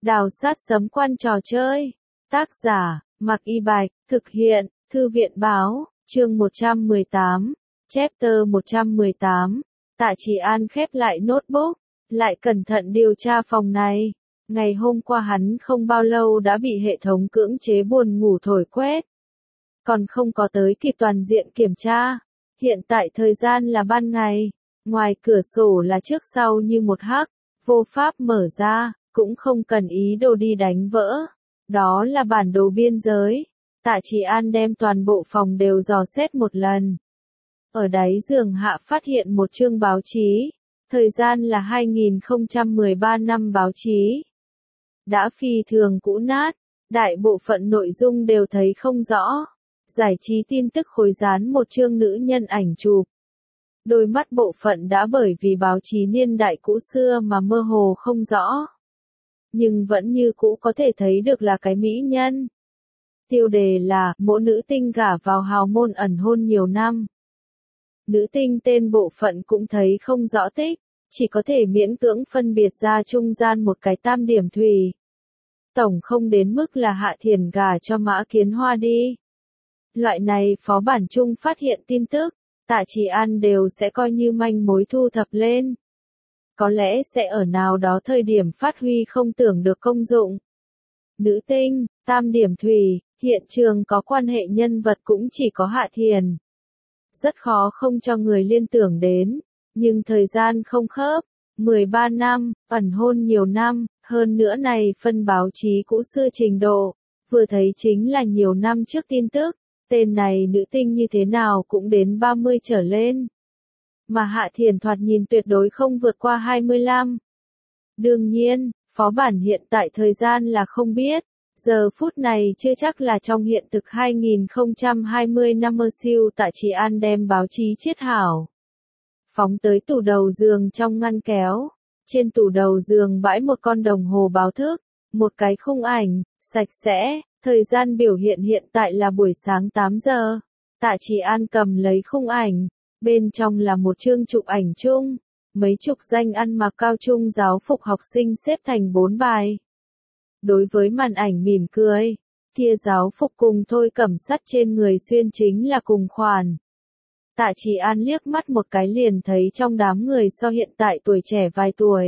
Đào sát sấm quan trò chơi. Tác giả, Mạc Y Bạch, thực hiện, Thư viện báo, chương 118, chapter 118. Tạ Chỉ An khép lại notebook, lại cẩn thận điều tra phòng này. Ngày hôm qua hắn không bao lâu đã bị hệ thống cưỡng chế buồn ngủ thổi quét. Còn không có tới kịp toàn diện kiểm tra. Hiện tại thời gian là ban ngày, ngoài cửa sổ là trước sau như một hắc, vô pháp mở ra, cũng không cần ý đồ đi đánh vỡ. Đó là bản đồ biên giới. Tạ Chỉ An đem toàn bộ phòng đều dò xét một lần. Ở đáy giường hạ phát hiện một chương báo chí. Thời gian là 2013 năm báo chí. Đã phi thường cũ nát, đại bộ phận nội dung đều thấy không rõ. Giải trí tin tức khối dán một chương nữ nhân ảnh chụp. Đôi mắt bộ phận đã bởi vì báo chí niên đại cũ xưa mà mơ hồ không rõ. Nhưng vẫn như cũ có thể thấy được là cái mỹ nhân. Tiêu đề là, mỗi nữ tinh gả vào hào môn ẩn hôn nhiều năm. Nữ tinh tên bộ phận cũng thấy không rõ tích, chỉ có thể miễn cưỡng phân biệt ra trung gian một cái tam điểm thủy. Tổng không đến mức là Hạ Thiền gả cho Mã Kiến Hoa đi. Loại này phó bản chung phát hiện tin tức, Tạ Chỉ An đều sẽ coi như manh mối thu thập lên. Có lẽ sẽ ở nào đó thời điểm phát huy không tưởng được công dụng. Nữ tinh, tam điểm thủy, hiện trường có quan hệ nhân vật cũng chỉ có Hạ Thiền. Rất khó không cho người liên tưởng đến, nhưng thời gian không khớp, 13 năm, ẩn hôn nhiều năm, hơn nữa này phân báo chí cũ xưa trình độ, vừa thấy chính là nhiều năm trước tin tức, tên này nữ tinh như thế nào cũng đến 30 trở lên. Mà Hạ Thiền thoạt nhìn tuyệt đối không vượt qua 25. Đương nhiên, phó bản hiện tại thời gian là không biết, giờ phút này chưa chắc là trong hiện thực 2020 năm mơ siêu. Tạ Chỉ An đem báo chí chiết hảo. Phóng tới tủ đầu giường trong ngăn kéo. Trên tủ đầu giường bãi một con đồng hồ báo thức, một cái khung ảnh, sạch sẽ, thời gian biểu hiện hiện tại là buổi sáng 8 giờ. Tạ Chỉ An cầm lấy khung ảnh, bên trong là một chương chụp ảnh chung, mấy chục danh ăn mặc cao trung giáo phục học sinh xếp thành 4 bài. Đối với màn ảnh mỉm cười, kia giáo phục cùng Thôi Cẩm Sắt trên người xuyên chính là cùng khoản. Tạ Chỉ An liếc mắt một cái liền thấy trong đám người so hiện tại tuổi trẻ vài tuổi.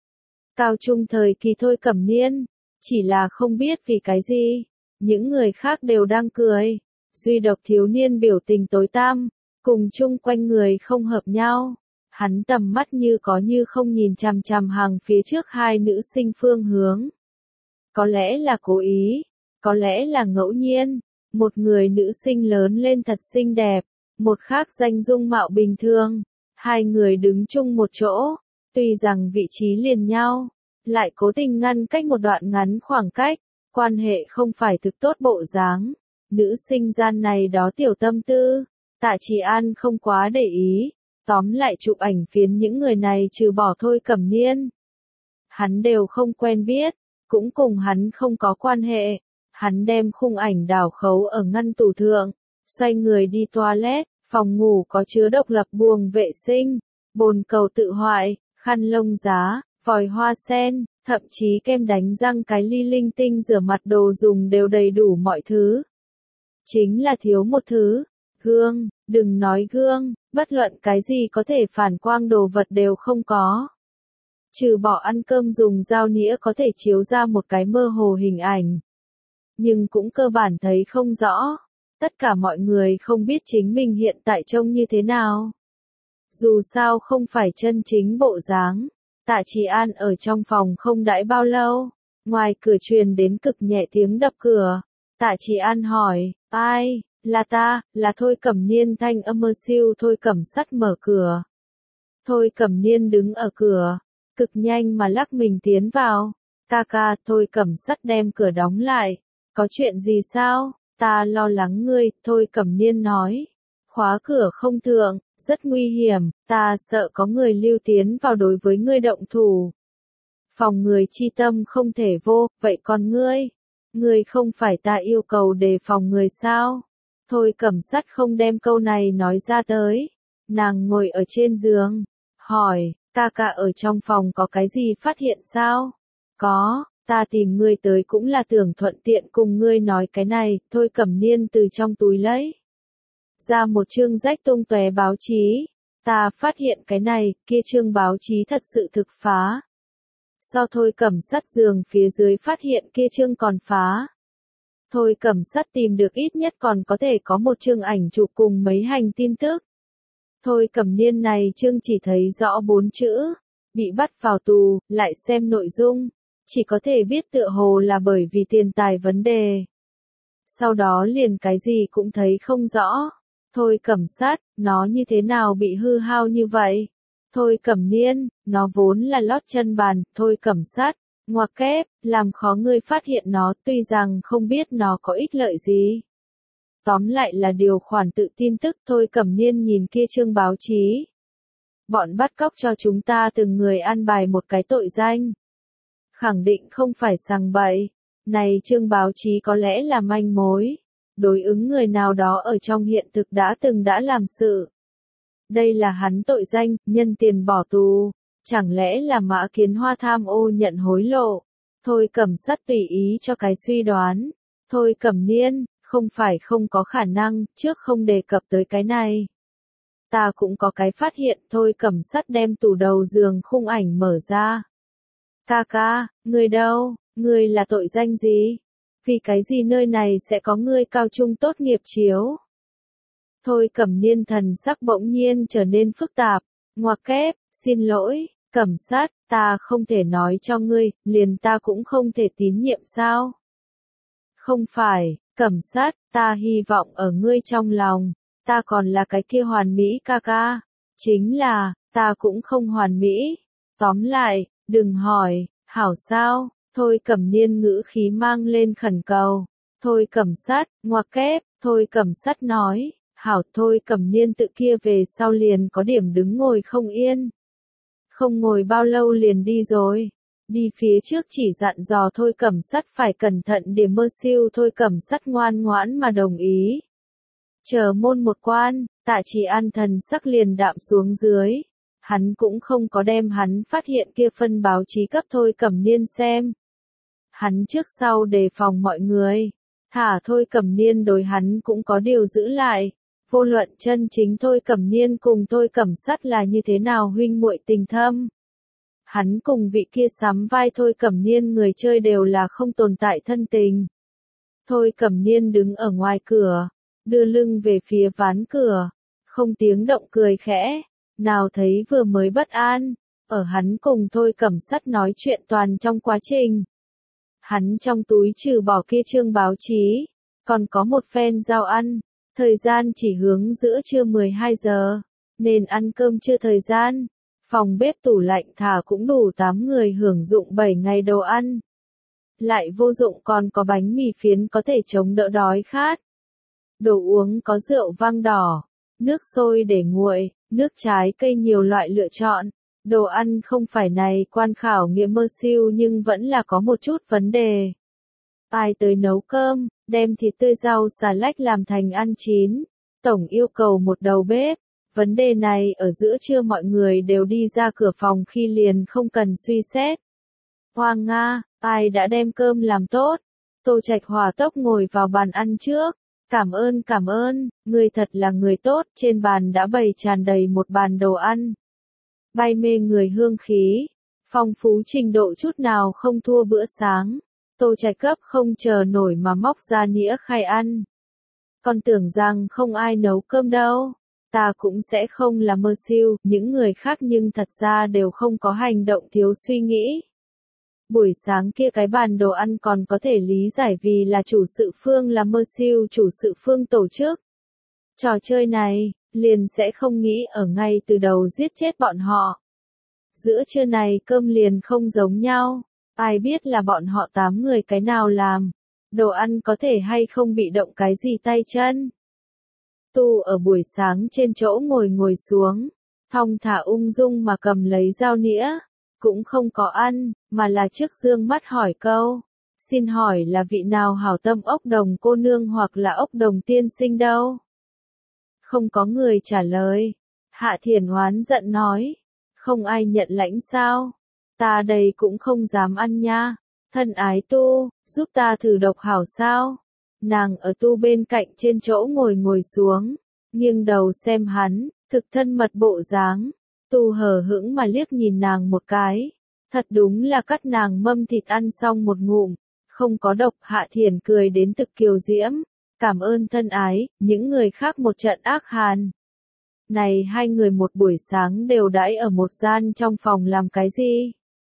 Cao trung thời kỳ Thôi Cẩm Niên, chỉ là không biết vì cái gì, những người khác đều đang cười, duy độc thiếu niên biểu tình tối tăm, cùng chung quanh người không hợp nhau. Hắn tầm mắt như có như không nhìn chằm chằm hàng phía trước hai nữ sinh phương hướng. Có lẽ là cố ý, có lẽ là ngẫu nhiên, một người nữ sinh lớn lên thật xinh đẹp, một khác danh dung mạo bình thường, hai người đứng chung một chỗ, tuy rằng vị trí liền nhau, lại cố tình ngăn cách một đoạn ngắn khoảng cách, quan hệ không phải thực tốt bộ dáng. Nữ sinh gian này đó tiểu tâm tư, Tạ Chỉ An không quá để ý, tóm lại chụp ảnh phiến những người này trừ bỏ Thôi Cẩm Niên. Hắn đều không quen biết, cũng cùng hắn không có quan hệ. Hắn đem khung ảnh đảo khấu ở ngăn tủ thượng, xoay người đi toilet, phòng ngủ có chứa độc lập buồng vệ sinh, bồn cầu tự hoại, khăn lông giá, vòi hoa sen, thậm chí kem đánh răng cái ly linh tinh rửa mặt đồ dùng đều đầy đủ mọi thứ. Chính là thiếu một thứ, gương, đừng nói gương, bất luận cái gì có thể phản quang đồ vật đều không có. Trừ bỏ ăn cơm dùng dao nĩa có thể chiếu ra một cái mơ hồ hình ảnh. Nhưng cũng cơ bản thấy không rõ. Tất cả mọi người không biết chính mình hiện tại trông như thế nào. Dù sao không phải chân chính bộ dáng. Tạ Chỉ An ở trong phòng không đãi bao lâu. Ngoài cửa truyền đến cực nhẹ tiếng đập cửa. Tạ Chỉ An hỏi, ai, là ta, là Thôi Cẩm Niên. Thanh âm mơ siêu. Thôi Cẩm Sắt mở cửa. Thôi Cẩm Niên đứng ở cửa, cực nhanh mà lắc mình tiến vào. Ca ca. Thôi Cẩm Sắt đem cửa đóng lại. Có chuyện gì sao? Ta lo lắng ngươi. Thôi Cẩm Niên nói. Khóa cửa không thượng, rất nguy hiểm, ta sợ có người lưu tiến vào đối với ngươi động thủ. Phòng người chi tâm không thể vô, vậy còn ngươi không phải ta yêu cầu đề phòng người sao? Thôi Cẩm Sắt không đem câu này nói ra tới. Nàng ngồi ở trên giường, hỏi, ca ca ở trong phòng có cái gì phát hiện sao? Có, Ta tìm ngươi tới cũng là tưởng thuận tiện cùng ngươi nói cái này, Thôi Cẩm Niên từ trong túi lấy ra một chương rách tung tóe báo chí. Ta phát hiện cái này, kia chương báo chí thật sự thực phá. So Thôi Cẩm Sắt giường phía dưới phát hiện kia chương còn phá. Thôi Cẩm Sắt tìm được ít nhất còn có thể có một chương ảnh chụp cùng mấy hành tin tức. Thôi Cẩm Niên này chương chỉ thấy rõ 4 chữ, bị bắt vào tù, lại xem nội dung, chỉ có thể biết tựa hồ là bởi vì tiền tài vấn đề. Sau đó liền cái gì cũng thấy không rõ. Thôi Cẩm Sắt, nó như thế nào bị hư hao như vậy? Thôi Cẩm Niên, nó vốn là lót chân bàn, Thôi Cẩm Sắt, ngoặc kép, làm khó ngươi phát hiện nó, tuy rằng không biết nó có ích lợi gì. Tóm lại là điều khoản tự tin tức. Thôi Cẩm Niên nhìn kia chương báo chí. Bọn bắt cóc cho chúng ta từng người an bài một cái tội danh. Khẳng định không phải sằng bậy. Này chương báo chí có lẽ là manh mối. Đối ứng người nào đó ở trong hiện thực đã làm sự. Đây là hắn tội danh, nhân tiền bỏ tù. Chẳng lẽ là Mã Kiến Hoa tham ô nhận hối lộ? Thôi Cẩm Sắt tùy ý cho cái suy đoán. Thôi Cẩm Niên, không phải không có khả năng, trước không đề cập tới cái này. Ta cũng có cái phát hiện. Thôi Cẩm Sắt đem tủ đầu giường khung ảnh mở ra. Ca ca, ngươi đâu, ngươi là tội danh gì? Vì cái gì nơi này sẽ có ngươi cao trung tốt nghiệp chiếu? Thôi Cẩm Niên thần sắc bỗng nhiên trở nên phức tạp, ngoặc kép, xin lỗi, Cẩm Sắt, ta không thể nói cho ngươi, liền ta cũng không thể tín nhiệm sao? Không phải, Cẩm Sắt, ta hy vọng ở ngươi trong lòng, ta còn là cái kia hoàn mỹ ca ca. Chính là, ta cũng không hoàn mỹ. Tóm lại, đừng hỏi, hảo sao? Thôi Cẩm Niên ngữ khí mang lên khẩn cầu. Thôi Cẩm Sắt, ngoặc kép, Thôi Cẩm Sắt nói, hảo. Thôi Cẩm Niên tự kia về sau liền có điểm đứng ngồi không yên. Không ngồi bao lâu liền đi rồi. Đi phía trước chỉ dặn dò Thôi Cẩm Sắt phải cẩn thận để mơ siêu. Thôi Cẩm Sắt ngoan ngoãn mà đồng ý. Chờ môn một quan, Tạ Chỉ An thần sắc liền đạm xuống dưới. Hắn cũng không có đem hắn phát hiện kia phân báo chí cấp Thôi Cẩm Niên xem. Hắn trước sau đề phòng mọi người. Thả Thôi Cẩm Niên đối hắn cũng có điều giữ lại. Vô luận chân chính Thôi Cẩm Niên cùng Thôi Cẩm Sắt là như thế nào huynh muội tình thâm. Hắn cùng vị kia sắm vai Thôi Cẩm Niên người chơi đều là không tồn tại thân tình. Thôi Cẩm Niên đứng ở ngoài cửa, đưa lưng về phía ván cửa, không tiếng động cười khẽ, nào thấy vừa mới bất an, ở hắn cùng Thôi Cẩm Sắt nói chuyện toàn trong quá trình. Hắn trong túi trừ bỏ kia chương báo chí, còn có một phen dao ăn, thời gian chỉ hướng giữa trưa 12 giờ, nên ăn cơm trưa thời gian. Phòng bếp tủ lạnh thả cũng đủ 8 người hưởng dụng 7 ngày đồ ăn. Lại vô dụng còn có bánh mì phiến có thể chống đỡ đói khát. Đồ uống có rượu vang đỏ, nước sôi để nguội, nước trái cây nhiều loại lựa chọn. Đồ ăn không phải này quan khảo nghiệm mơ siêu nhưng vẫn là có một chút vấn đề. Ai tới nấu cơm, đem thịt tươi rau xà lách làm thành ăn chín. Tổng yêu cầu một đầu bếp. Vấn đề này ở giữa trưa mọi người đều đi ra cửa phòng khi liền không cần suy xét. Hoàng Nga, ai đã đem cơm làm tốt? Tô Trạch hòa tốc ngồi vào bàn ăn trước. Cảm ơn, người thật là người tốt. Trên bàn đã bày tràn đầy một bàn đồ ăn. Bay mê người hương khí. Phong phú trình độ chút nào không thua bữa sáng. Tô Trạch cấp không chờ nổi mà móc ra nĩa khai ăn. Còn tưởng rằng không ai nấu cơm đâu. Ta cũng sẽ không là mơ siêu, những người khác nhưng thật ra đều không có hành động thiếu suy nghĩ. Buổi sáng kia cái bàn đồ ăn còn có thể lý giải vì là chủ sự phương là mơ siêu chủ sự phương tổ chức. Trò chơi này, liền sẽ không nghĩ ở ngay từ đầu giết chết bọn họ. Giữa trưa này cơm liền không giống nhau, ai biết là bọn họ 8 người cái nào làm. Đồ ăn có thể hay không bị động cái gì tay chân. Tu ở buổi sáng trên chỗ ngồi xuống, thong thả ung dung mà cầm lấy dao nĩa, cũng không có ăn, mà là trước dương mắt hỏi câu, xin hỏi là vị nào hảo tâm ốc đồng cô nương hoặc là ốc đồng tiên sinh đâu? Không có người trả lời. Hạ Thiền oán giận nói, không ai nhận lãnh sao? Ta đây cũng không dám ăn nha, Thân ái Tu, giúp ta thử độc hảo sao? Nàng ở Tu bên cạnh trên chỗ ngồi xuống, nghiêng đầu xem hắn, thực thân mật bộ dáng. Tu hờ hững mà liếc nhìn nàng một cái. Thật đúng là cắt nàng mâm thịt ăn xong một ngụm, không có độc. Hạ Thiền cười đến thực kiều diễm. Cảm ơn thân ái, những người khác một trận ác hàn. Này hai người một buổi sáng đều đãi ở một gian trong phòng làm cái gì?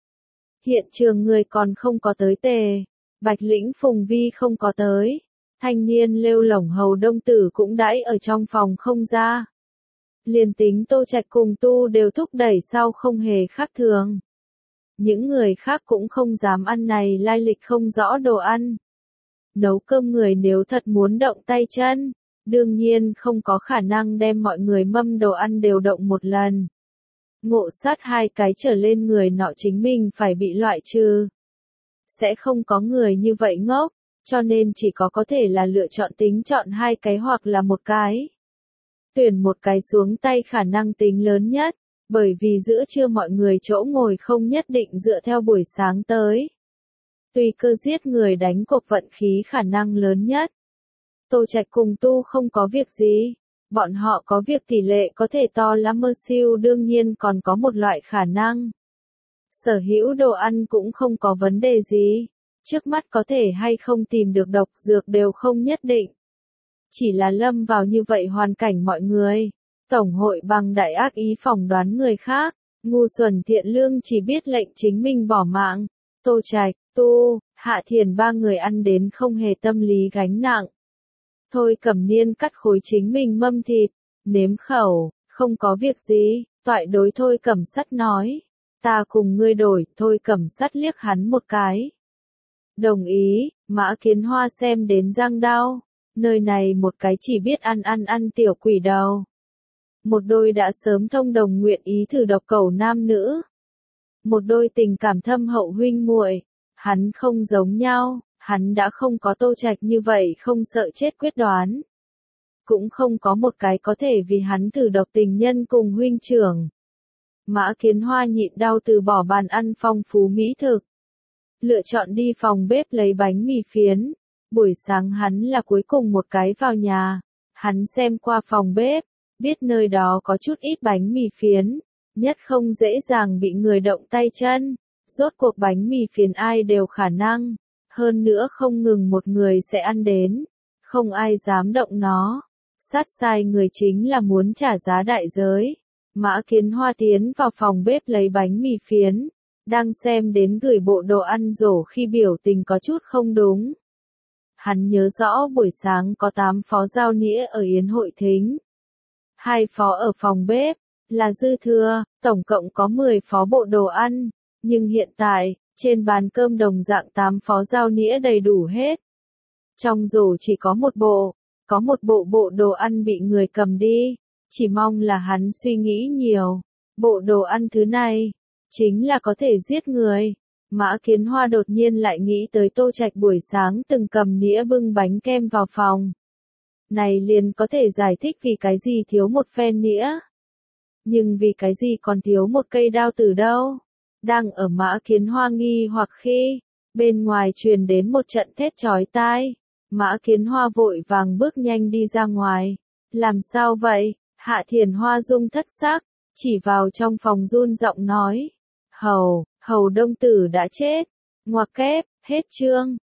Hiện trường người còn không có tới tề. Bạch Lĩnh Phùng Vi không có tới. Thanh niên lêu lổng Hầu Đông Tử cũng đãi ở trong phòng không ra. Liền tính Tô Trạch cùng Tu đều thúc đẩy sau không hề khác thường. Những người khác cũng không dám ăn này lai lịch không rõ đồ ăn. Nấu cơm người nếu thật muốn động tay chân, đương nhiên không có khả năng đem mọi người mâm đồ ăn đều động một lần. Ngộ sát hai cái trở lên người nọ chính mình phải bị loại trừ. Sẽ không có người như vậy ngốc, cho nên chỉ có thể là lựa chọn tính chọn hai cái hoặc là một cái. Tuyển một cái xuống tay khả năng tính lớn nhất, bởi vì giữa trưa mọi người chỗ ngồi không nhất định dựa theo buổi sáng tới. Tùy cơ giết người đánh cuộc vận khí khả năng lớn nhất. Tô Trạch cùng Tu không có việc gì, bọn họ có việc tỷ lệ có thể to lắm mơ siêu đương nhiên còn có một loại khả năng. Sở hữu đồ ăn cũng không có vấn đề gì, trước mắt có thể hay không tìm được độc dược đều không nhất định. Chỉ là lâm vào như vậy hoàn cảnh mọi người, Tổng hội bằng đại ác ý phỏng đoán người khác, ngu xuẩn thiện lương chỉ biết lệnh chính mình bỏ mạng. Tô Trạch, Tu, Hạ Thiền ba người ăn đến không hề tâm lý gánh nặng. Thôi Cẩm Niên cắt khối chính mình mâm thịt, nếm khẩu, không có việc gì, toại đối Thôi Cẩm Sắt nói. Ta cùng ngươi đổi, Thôi Cẩm Sắt liếc hắn một cái. Đồng ý, Mã Kiến Hoa xem đến răng đau, nơi này một cái chỉ biết ăn tiểu quỷ đầu. Một đôi đã sớm thông đồng nguyện ý thử độc cầu nam nữ. Một đôi tình cảm thâm hậu huynh muội, hắn không giống nhau, hắn đã không có Tô Trạch như vậy không sợ chết quyết đoán. Cũng không có một cái có thể vì hắn thử độc tình nhân cùng huynh trưởng. Mã Kiến Hoa nhịn đau từ bỏ bàn ăn phong phú mỹ thực. Lựa chọn đi phòng bếp lấy bánh mì phiến. Buổi sáng hắn là cuối cùng một cái vào nhà. Hắn xem qua phòng bếp, biết nơi đó có chút ít bánh mì phiến. Nhất không dễ dàng bị người động tay chân. Rốt cuộc bánh mì phiến ai đều khả năng. Hơn nữa không ngừng một người sẽ ăn đến. Không ai dám động nó. Sát sai người chính là muốn trả giá đại giới. Mã Kiến Hoa tiến vào phòng bếp lấy bánh mì phiến. Đang xem đến gửi bộ đồ ăn rổ khi biểu tình có chút không đúng. Hắn nhớ rõ buổi sáng có 8 phó giao nĩa ở yến hội thính. 2 phó ở phòng bếp, là dư thừa, tổng cộng có 10 phó bộ đồ ăn. Nhưng hiện tại, trên bàn cơm đồng dạng 8 phó giao nĩa đầy đủ hết. Trong rổ chỉ có một bộ đồ ăn bị người cầm đi. Chỉ mong là hắn suy nghĩ nhiều. Bộ đồ ăn thứ này, chính là có thể giết người. Mã Kiến Hoa đột nhiên lại nghĩ tới Tô Trạch buổi sáng từng cầm nĩa bưng bánh kem vào phòng. Này liền có thể giải thích vì cái gì thiếu một phen nĩa. Nhưng vì cái gì còn thiếu một cây đao tử đâu. Đang ở Mã Kiến Hoa nghi hoặc khi, bên ngoài truyền đến một trận thét chói tai. Mã Kiến Hoa vội vàng bước nhanh đi ra ngoài. Làm sao vậy? Hạ Thiền Hoa dung thất sắc, chỉ vào trong phòng run giọng nói. Hầu Đông Tử đã chết. Ngoặc kép, hết chương.